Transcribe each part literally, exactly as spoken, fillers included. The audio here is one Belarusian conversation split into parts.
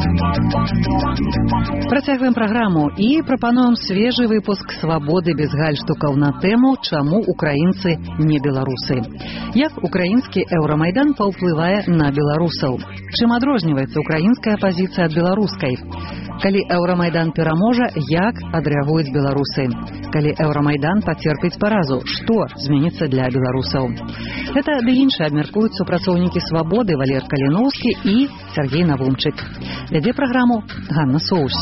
Працягваем праграму і прапануем свежы выпуск «Свабоды без гальштукаў» на тэму «Чаму украінцы не беларусы?». Як украінскі Еўрамайдан паўплывае на беларусаў? Чым адрозніваецца украінская пазіцыя ад беларускай? Калі Еўрамайдан пераможа, як адрэагуюць беларусы? Калі Еўрамайдан пацерпіць паразу, што зменіцца для беларусаў? Гэта ды іншае абмяркуюць супрацоўнікі «Свабоды» Валер Каліноўскі і Сергей Навумчык. Вядзе праграму Ганна Соус.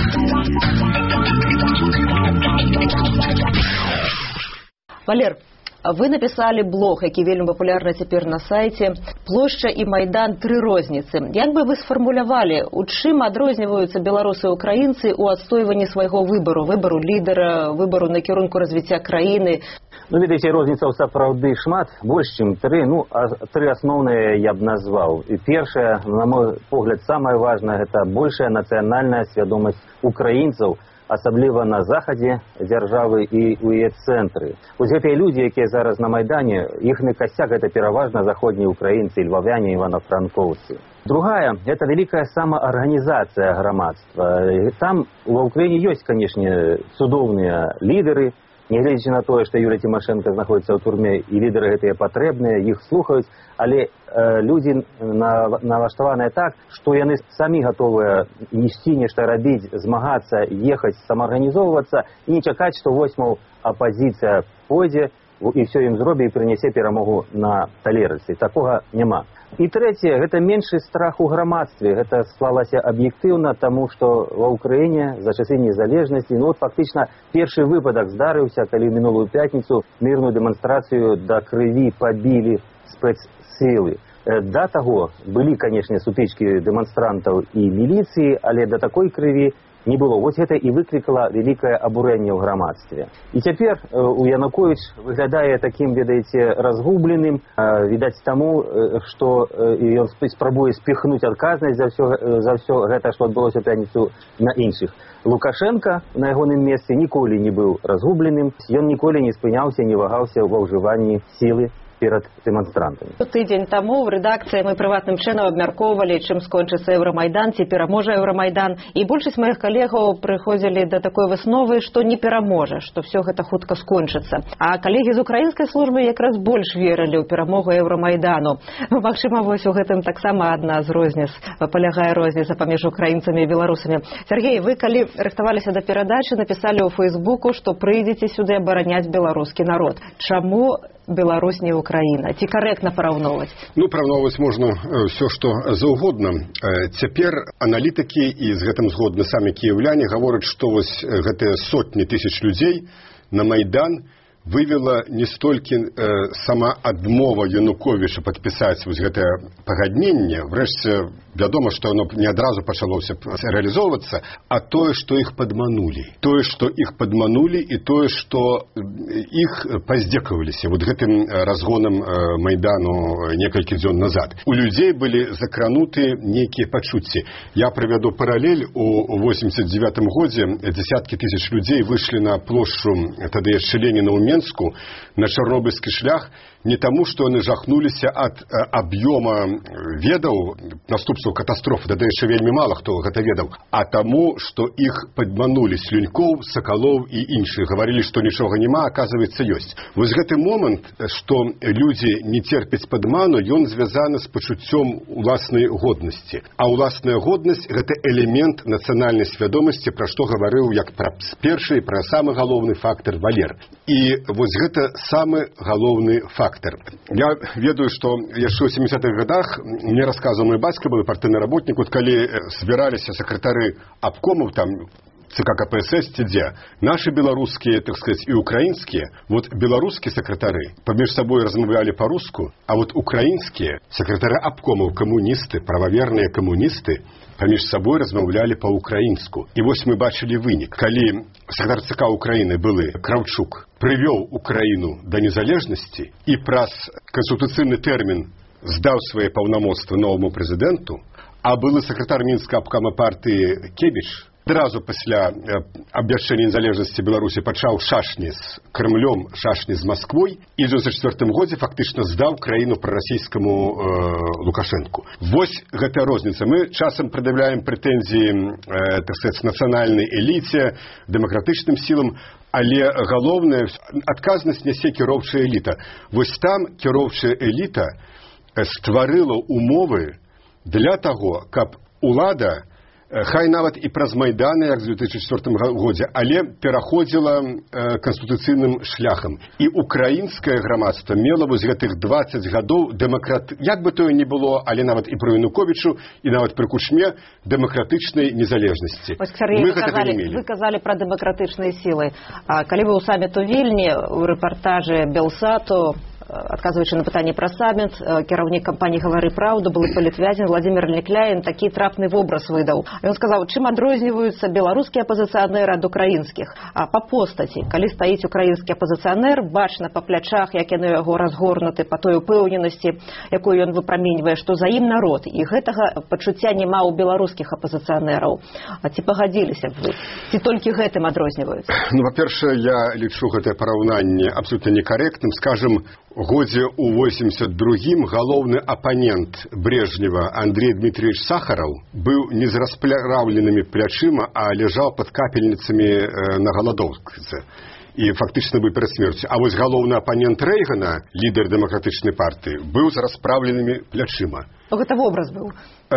Валер, вы написали блог, які вельмі папулярны цяпер на сайце «Плошча і Майдан. Тры розніцы». Як бы вы сфармулявалі, у чым адрозніваюцца беларусы і украінцы ў адстойванні свайго выбару, выбару лідара, выбару накірунку развіцця краіны? Ну, видите, розніцаў сапраўды шмат, больш, чым тры, ну, а тры асноўныя я б назваў. І першая, на мой погляд, самае важнае, гэта большая нацыянальная свядомасць украінцаў, асабліва на захадзе дзяржавы і ў яе цэнтры. Вось гэтыя людзі, якія зараз на Майдане, іхны касцяк — гэта пераважна заходнія украінцы, львавяне, івано-франкоўцы. Другая — это великая самоорганизация грамадства. Там ва Украине есть, конечно, цудоўныя лідеры, нягледзячы на тое, што Юлія Тимошенко знаходзіцца ў турме, і лідеры гэтыя патрэбныя, іх слухаюць, але э, людзі налаштаваныя так, што яны самі гатовыя ісці, нешта рабіць, змагацца, ехаць, самаарганізоўвацца і не чакаць, што вось, мол, апазіцыя пойдзе і все ім зробі і прынясе перамогу на талерцы. Такога няма. І трэцяе, гэта меншы страх у грамадстве. Гэта склалася аб'ектыўна, таму што ва Ўкраіне за часы незалежнасці, ну вот фактычна першы выпадак здарыўся, калі мінулую пятніцу мірную дэманстрацыю да крыві пабілі спецсілы. Да таго былі, канешне, сутычкі дэманстрантаў і міліцыі, але да такой крыві не было. Вось гэта і выклікала вялікае абурэнне ў грамадстве. І цяпер у Януковіч выглядае такім, ведаеце, разгубленым, відаць таму, што ён спрабуе спіхнуць адказнасць за ўсё, за ўсё гэта, што адбылося ў пятніцу, на іншых. Лукашенко на ягоным месцы ніколі не быў разгубленым, ён ніколі не спыняўся, не вагаўся ва ўжыванні сілы перад дэманстрантамі. Тыдзень таму ў рэдакцыі мы прыватным чынам абмяркоўвалі, чым скончыцца Еўрамайдан, ці пераможа Еўрамайдан. І большасць маіх калегаў прыходзілі да такой высновы, што не пераможа, што все гэта хутка скончыцца. А калегі з украінскай службы якраз больш верылі ў перамогу Еўрамайдану. Магчыма, вось у гэтым таксама адна з розніц, палягае розніца паміж украінцамі і беларусамі. Сергей, вы калі рыхтаваліся да перадачы, напісалі ў Фейсбуку, што прыйдзеце сюды абараняць беларускі народ. Чаму Беларусь не Украина? Ці карэктна параўноўваць? Ну, параўноўваць можна ўсё, што заўгодна. Цяпер аналітыкі, і з гэтым згодны самі кіяўляне, гавораць, што вось гэтыя сотні тысяч людзей на Майдан вывела не столькі э, сама адмова Януковіча падпісаць вось гэтае пагадненне, врэшце вядома, што оно не адразу пачалося рэалізоўвацца, а тое, што іх падманулі. Тое, што іх падманулі, і тое, што іх паздзекаваліся вот гэтым разгонам Майдану некалькі дзён назад. У людзей былі закрануты нейкія пачуцці. Я прывяду паралель. У восемьдесят девятым годзе дзесяткі тысяч людзей выйшлі на плошчу, тады яшчэ Леніна ў Менску, на чарнобыльскі шлях, не таму, што яны жахнуліся ад аб'ёма ведаў наступстваў катастрофы, тады яшчэ вельмі мала хто гэта ведаў, а таму, што іх падманулі Слюнькоў, Сакалоў і іншых. Гаварылі, што нічога няма, аказваецца, ёсць. Вось гэты момант, што людзі не церпяць падману, ён звязаны з пачуццём уласнай годнасці. А уласная годнасць — гэта элемент нацыянальнай свядомасці, пра што гаварыў як пра першы, пра самы галоўны фактар Валер. І вось гэта самы галоўны фактар. Я ведаю, што яшчэ ў сямідзесятых гадах мне расказваў мой бацька, быў партыйны работнік, вот калі збіраліся сакратары абкомаў, там ЦК КПСС ці дзе, нашы беларускія, так сказаць, і украінскія, вот беларускія сакратары паміж сабой размаўлялі па-руску, а вот украінскія сакратары абкомаў, камуністы, прававерныя камуністы, паміж сабой размаўлялі па-украінску. І вось мы бачылі вынік. Калі сакратар ЦК Украіны былы Краўчук прывёў Украіну да незалежнасці і праз канстытуцыйны тэрмін здаў свае паўнамоцтвы новаму прэзідэнту, а былы сакратар Мінскага абкама партыі Кебіш Адразу пасля абвяшчэння незалежнасці Беларусі пачаў шашні з Крымлём, шашні з Масквой, і ў дзевяносто четвёртым годзе фактычна здаў краіну прарасійскаму э, Лукашэнку. Вось гэтая розніца. Мы часам прад'яўляем прэтэнзіі э, так сказать, нацыянальнай эліце, дэмакратычным сілам, але галоўнае, адказнасць нясе кіроўчая эліта. Вось там кіроўчая эліта стварыла умовы для таго, каб улада, хай нават і праз Майданы, як з две тысячи четвёртым годзе, але пераходзіла э, канстытуцыйным шляхам. І украінскае грамадства мела вось гэтых дваццаць гадоў дэмакрат... як бы тое ні было, але нават і пры Януковічу, і нават пры Кучме, дэмакратычнай незалежнасці. Вось, Сергей, мы вы, казалі, вы казалі пра дэмакратычныя сілы. А калі вы ў саміту Вільні, у рэпартажы Белсату, адказваючы на пытанне пра саміт, кіраўнік кампаніі «Гавары праўду», былы палітвязень Владзімір Некляін такі трапны вобраз выдаў. Ён сказаў, чым адрозніваюцца беларускія апазіцыянеры ад украінскіх. А па постаці, калі стаіць украінскі апазіцыянер, бачна па плячах, як яны яго разгорнуты, па той упэўненасці, якую ён выпраменьвае, што за ім народ. І гэтага пачуцця няма ў беларускіх апазіцыянераў. А ці пагадзіліся б вы? Ці толькі гэтым адрозніваюцца? Ну, па-першае, я лічу гэтае параўнанне абсолютно некарэктным. Скажем, годзе ў восемьдесят другім галоўны апанент Брежнева Андрей Дмитриевич Сахаров быў не з расплаўленымі плячыма, а ляжаў пад капельніцамі на галадоўцы. І фактычна быў перад смерцю. А вось галоўны апанент Рэйгана, лідар дэмакратычнай партыі, быў з распраўленымі плячыма. Гэта вобраз быў.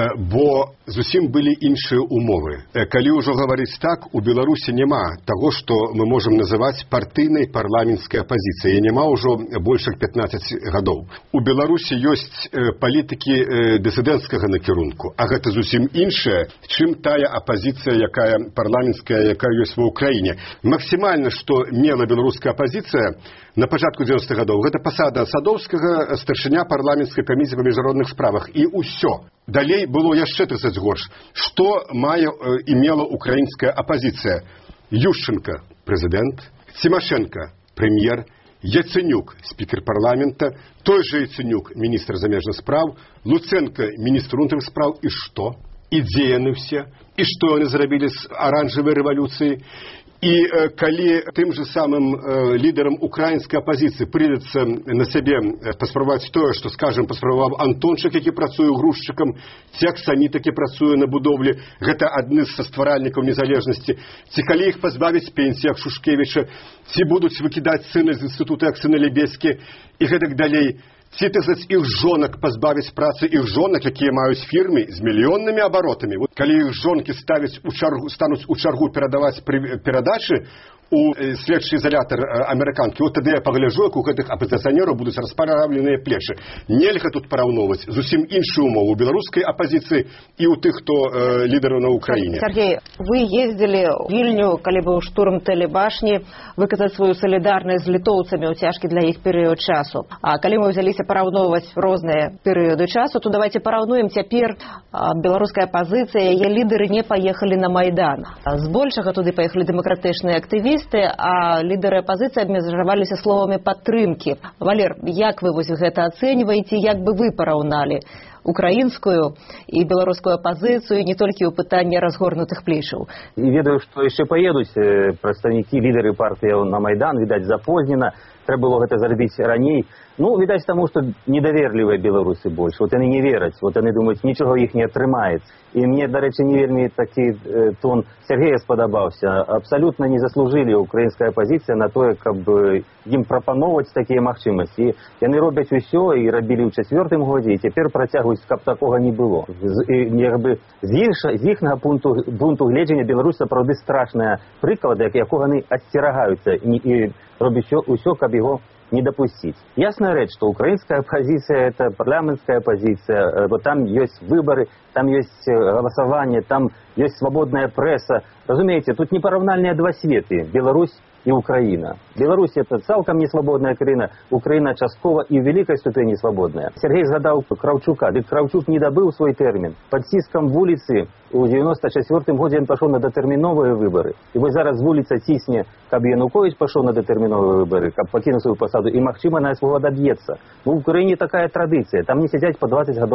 Бо зусім былі іншыя умовы. Калі ўжо гаварыць так, у Беларусі няма таго, што мы можам называць партыйнай парламенцкай апазіцыяй. Няма ўжо больш як пятнаццаць гадоў. У Беларусі ёсць палітыкі дысідэнцкага накірунку, а гэта зусім іншая, чым тая апазіцыя, якая парламенцкая, якая ёсць ва ўкраіне. Максімальна, што мела беларуская апазіцыя на пачатку дзевяностых гадоў, гэта пасада Садоўскага, старшыня парламенцкай камісіі па міжнародных справах, і ўсё. Далей было яшчэ трыццаць горш. Што мае і мела украінская апазіцыя? Ющенко – прэзідэнт, Цімашенко – прэм'ер, Яценюк – спікер парламента, той же Яценюк – міністр замежных спраў, Луценко – міністр унутраных спраў. І што? І дзе яны ўсе? І што яны зрабілі з аранжавай рэвалюцыі? І э, калі тым же самым э, лідарам украінскай апазіцыі прыйдзецца на сябе паспрабаваць тое, што, скажам, паспрабаваў Антончык, які працуе грузчыкам, ці Аксаніт, які працуе на будоўлі, гэта адны з стваральнікаў незалежнасці, ці калі іх пазбавіць пенсіі, як Шушкевіча, ці будуць выкідаць сына з інстытута, як сына Лебескі, і гэтак далей. Ці, так сказаць, іх жонак пазбавіць працы, іх жонак, якія маюць фірмы з мільённымі абаротамі. Вот, калі іх жонкі ставяць у чаргу, стануць у чаргу перадаваць перадачы у следчы изолятор амерыканкі, вот тады я пагляджу, як у гэтых апазіцыянераў будуць распаравленыя плечы. Нельга тут параўноўваць зусім іншую умову беларускай апазіцыі і ў тых, хто э, лідараў на ўкраіне. Сергей, вы ездзілі ў Вільню, калі быў штурм тэлебашні, выказаць сваю салідарнасць з літоўцамі ў цяжкі для іх перыяд часу. А калі мы взяліся параўноўваць розныя перыяды часу, то давайте параўнуем цяпер беларуская апазіцыя, яе лідары не паехалі на Майдан. Збольшага туды паехалі дэмакратычныя актывісты, а лідары апазіцыі абмежаваліся словамі падтрымкі. Валер, як вы вось гэта ацэньваеце, як бы вы параўналі украінскую і беларускую апазіцыю не толькі ў пытанні разгорнутых плечаў? І ведаю, што яшчэ паедуць прадстаўнікі, лідары партыяў на Майдан, відаць, запознена. Трэба было гэта зрабіць раней. Ну, відаць таму, што недаверлівыя беларусы больш. Вот яны не вераць, вот яны думаюць, нічога іх не атрымаецца. І мне, дарэчы, не вельмі такі э, тон Сергея спадабаўся. Абсалютна не заслужылі украінская апазіцыя на тое, каб ім прапаноўваць такія магчымасці. Яны робяць усё і рабілі ў чацвёртым годзе, і цяпер працягваюць, каб такога не было. З, і, як бы, з, інша, з іхнага пункту, пункту гледжання Беларусь сапраўды страшная прыклада, якога яны асцерагаюцца і, і робяць усё, каб яго не допустить. Ясная рэч, что украинская оппозиция – это парламентская оппозиция, вот там есть выборы, там есть голосование, там есть свободная пресса. Разумеете, тут непараўнальныя два светы – Беларусь и Украина. Беларусь – это цалкам не свободная краіна, Украина часткова и в великой ступени свободная. Сергей згадаў Кравчука, дык Кравчук не добыл свой термин. Под ціскам вуліцы у девяносто четвёртым годзе он пошел на датэрміновыя выборы. И вот зараз вуліца цісне, каб Янукович пошел на датэрміновыя выборы, каб пакінуў свою посаду, и магчыма на свого доб'ецца. Ну, в Украине такая традиция, там не сидять по двадцать годов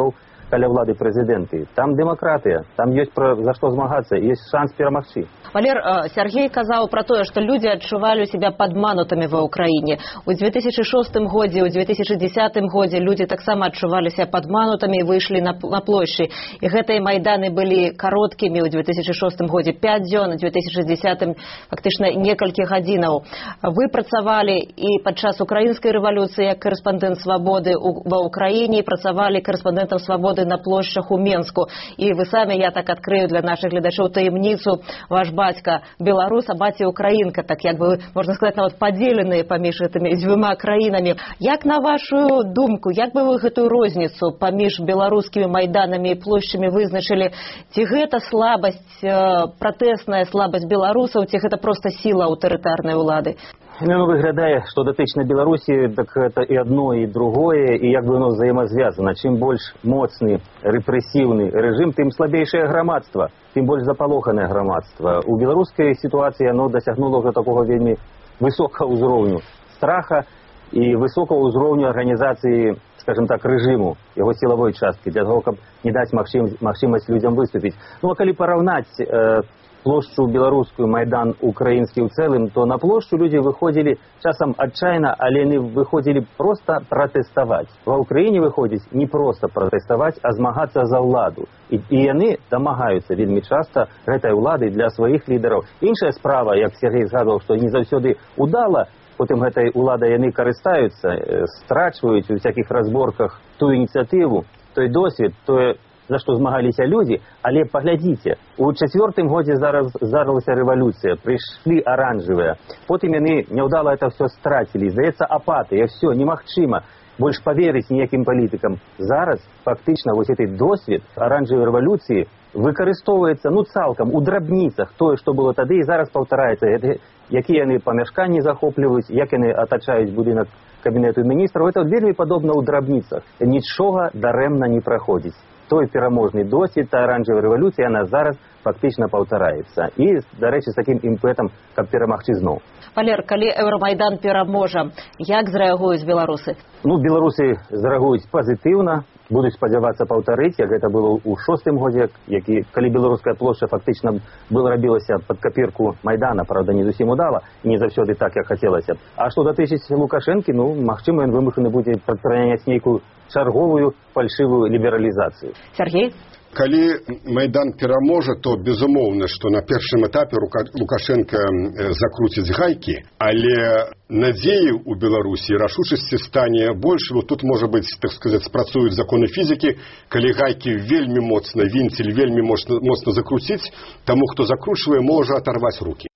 каля ўлады прэзідэнты. Там дэмакратыя, там ёсць пра за што змагацца, ёсць шанс перамагчы. Валер, Сергей казаў пра тое, што людзі адчувалі себя падманутымі ва ўкраіне. У две тысячи шостым годзе, у две тысячи десятым годзе людзі таксама адчувалі себя падманутымі і выйшлі на, на плошчы. І гэтыя майданы былі кароткімі ў две тысячи шостым годзе пяць дзён, у две тысячи десятым фактычна некалькі гадзінаў. Вы працавалі і падчас украінскай рэвалюцыі як корэспандэнт «Свабоды» ва ўкраіне, працавалі корэспандэнтам «Свабоды» на плошчах у Менску. І вы самі, я так адкрыю для нашых гледачоў таямніцу, ваш бацька беларус, а баця украінка, так як бы, можна сказаць, нават падзеленыя паміж гэтымі дзвюма краінамі. Як на вашу думку, як бы вы гэтую розніцу паміж беларускімі майданамі і плошчамі вызначылі? Ці гэта слабасць, пратэсная слабасць беларусаў, ці гэта проста сіла аўтарытарнай улады? Ну, выглядае, што датычна Беларусі, так это і адно, і другое, і як бы оно взаемазвязана. Чым больш моцны, рэпрэсіўны рэжым, тым слабейшае грамадства, тым больш запалоханае грамадства. У беларускай сітуацыі оно дасягнуло ўжо такога вельмі высокага ўзроўню страха і высокага ўзроўню арганізацыі, скажем так, рэжыму, яго сілавой часткі, для того, каб не даць магчым, магчымасць людзям выступіць. Ну, а калі параўнаць э, плошчу беларускую, майдан украінскі ў цэлым, то на плошчу людзі выходзілі часам адчайна, але яны выходзілі проста пратэставаць. Ва ўкраіне выходзіць не проста пратэставаць, а змагацца за ўладу. І, і яны дамагаюцца вельмі часта гэтай улады для сваіх лідараў. Іншая справа, як Сергей згадваў, што не заўсёды удала, потым гэтай уладай яны карыстаюцца, страчваюць у всякіх разборках ту ініцыятыву, той досвед, тое, за што змагаліся людзі, але паглядзіце, у чацвёртым годзе зараз здарылася рэвалюцыя, прыйшлі аранжавыя, потым яны няўдала это все страцілі, здаецца, апатыя, все, немагчыма больш паверыць ніякім палітыкам. Зараз фактычна вось гэты досвед аранжавай рэвалюцыі выкарыстоўваецца, ну, цалкам у драбніцах тое, што было тады, і зараз паўтараецца. Якія яны памяшканні захопліваюць, як яны атачаюць будынак кабінету міністраў, это вельмі падобна ў драбніцах. Нічога дарэмна не праходзіць. Той пераможны досвед, та аранжавая рэвалюцыя, яна зараз фактычна паўтараецца. І, дарэчы, з такім імпэтам, каб перамагчы зноў. Валер, калі Еўрамайдан пераможа, як зрэагуюць беларусы? Ну, беларусы зрэагуюць пазітыўна, будуць спадзявацца паўтарыць, як гэта было ў шостым годзе, які, калі беларуская плошча фактычна была рабілася пад капірку Майдана, правда, не зусім удала, і не заўсёды так, як хацелася. А што датычыць Лукашэнкі, ну, магчыма, ён вымушаны будзе прадпрыняць нейкую чарговую фальшывую лібералізацыю. Сергей? Калі Майдан пераможа, то безумоўна, што на першым этапе Лукашенко закруціць гайкі, але надзеі ў Беларусі, рашучасці стане больш. Вот тут, можа быць, так сказаць, спрацуюць законы фізікі, калі гайкі вельмі моцна, вінцель вельмі моцна, моцна закруціць, таму, хто закручвае, можа аторваць рукі.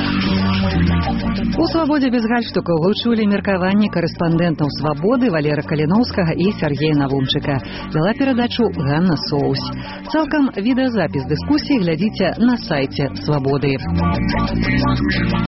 У «Свабодзе без гальштукаў» вы чулі меркаванні корэспандэнтаў «Свабоды» Валера Каліноўскага і Сергея Навумчыка. Вела перадачу Ганна Соус. Цалкам відэазапіс дыскусіі глядзіце на сайце «Свабоды».